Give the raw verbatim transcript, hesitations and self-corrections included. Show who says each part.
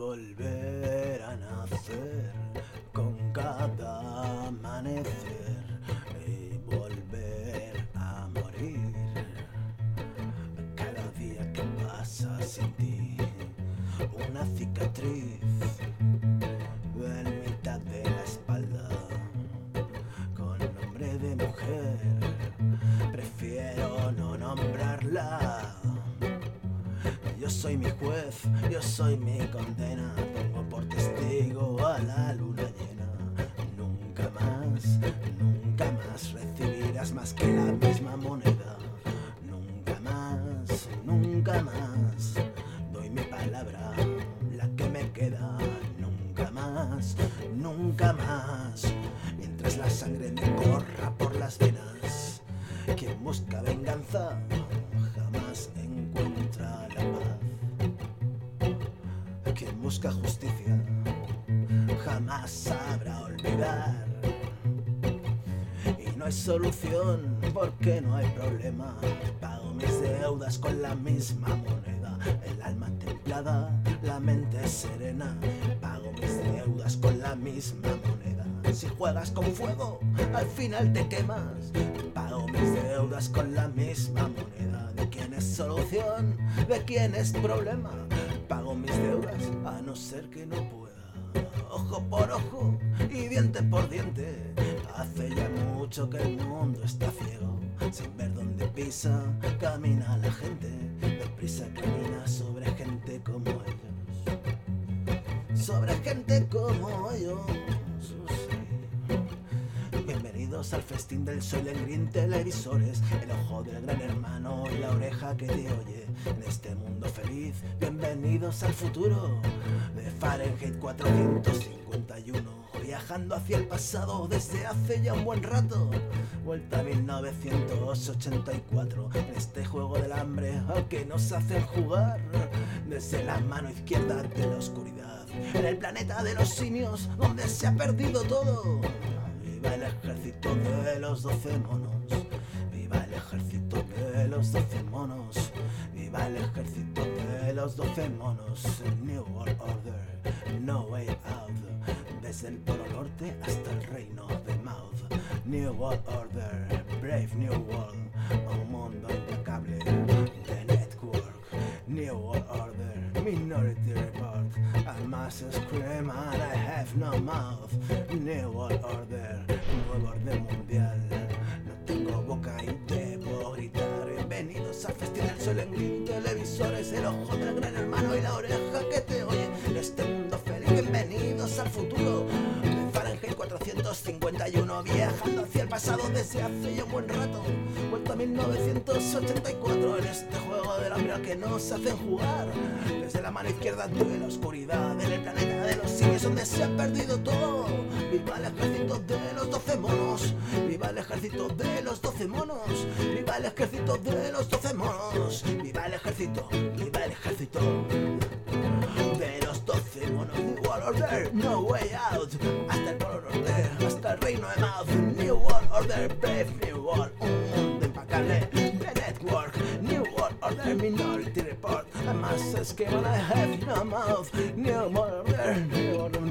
Speaker 1: volver a nacer con cada amanecer y volver a morir cada día que pasa sin ti. Una cicatriz en mitad de la espalda con nombre de mujer. Prefiero no nombrarla. Yo soy mi juez, yo soy mi condena. Pongo por testigo a la luna llena. Nunca más, nunca más recibirás más que la misma moneda. Nunca más, nunca más. Doy mi palabra, la que me queda. Nunca más, nunca más. Mientras la sangre me corra por las venas. Quien busca venganza jamás encuentra la paz. Quien busca justicia jamás sabrá olvidar. Y no hay solución porque no hay problema. Pago mis deudas con la misma moneda. El alma templada, la mente serena. Pago mis deudas con la misma moneda. Si juegas con fuego, al final te quemas. Pago mis deudas con la misma moneda. ¿De quién es solución? ¿De quién es problema? Pago mis deudas a no ser que no pueda. Ojo por ojo y diente por diente. Hace ya mucho que el mundo está ciego. Sin ver dónde pisa, camina la gente. Deprisa camina sobre gente como ellos. Sobre gente como ellos. Bienvenidos al festín del Soylent Green Televisores. El ojo del gran hermano y la oreja que te oye. En este mundo feliz, bienvenidos al futuro de Fahrenheit cuatrocientos cincuenta y uno. Viajando hacia el pasado desde hace ya un buen rato. Vuelta a mil novecientos ochenta y cuatro. En este juego del hambre al que nos hacen jugar. Desde la mano izquierda de la oscuridad. En el planeta de los simios donde se ha perdido todo. Viva el ejército de los doce monos. Viva el ejército de los doce monos. Viva el ejército de los doce monos. New World Order, no way out. Desde el polo norte hasta el reino de Mouth. New World Order, Brave New World. Un mundo implacable, The Network. New World Order, Minority Report. I must scream and I have no mouth. New World Order, nuevo orden mundial. No tengo boca y debo gritar. Bienvenidos al festín del Soylent Green Televisores. El ojo del gran hermano y la oreja que te oye. En este mundo feliz, bienvenidos al futuro de Fahrenheit cuatrocientos cincuenta y uno. Viajando hacia el pasado desde hace ya un buen rato. Vuelto a mil novecientos ochenta y cuatro. En este juego del hambre al que nos hacen jugar. Desde la mano izquierda de la oscuridad. En el planeta de los simios donde se ha perdido todo. Viva el ejército de los doce monos. Viva el ejército de los doce monos. Viva el ejército de los doce monos. Viva el ejército, viva el ejército de los doce monos. New World Order, no way out. Hasta el polo norte, hasta el reino de Mouth. New World Order, Brave New World. Un mundo impecable, The Network. New World Order, Minority Report. I must escape and I have no mouth. New World Order, New World